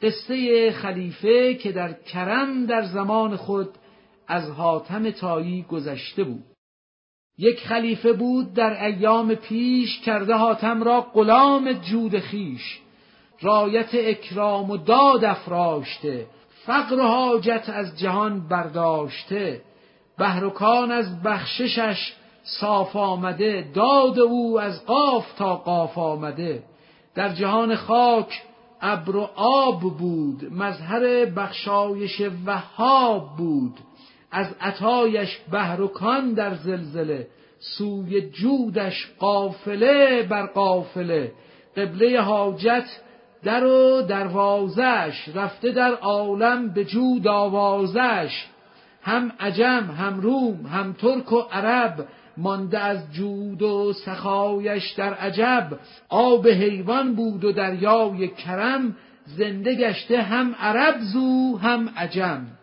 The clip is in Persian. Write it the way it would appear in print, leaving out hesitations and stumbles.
قصه خلیفه که در کرم در زمان خود از حاتم طایی گذشته بود. یک خلیفه بود در ایام پیش، کرده حاتم را غلام جود خویش. رایت اکرام و داد افراشته، فقر و حاجت از جهان برداشته. بحر و کان از بخششش صاف آمده، داد او از قاف تا قاف آمده. در جهان خاک ابر و آب بود، مظهر بخشایش وهاب بود. از عطایش بحر و کان در زلزله، سوی جودش قافله بر قافله. قبله حاجت در و دروازش، رفته در عالم به جود آوازش. هم عجم هم روم هم ترک و عرب، مانده از جود و سخایش در عجب. آب حیوان بود و دریای کرم، زنده گشته هم عرب زو هم عجم.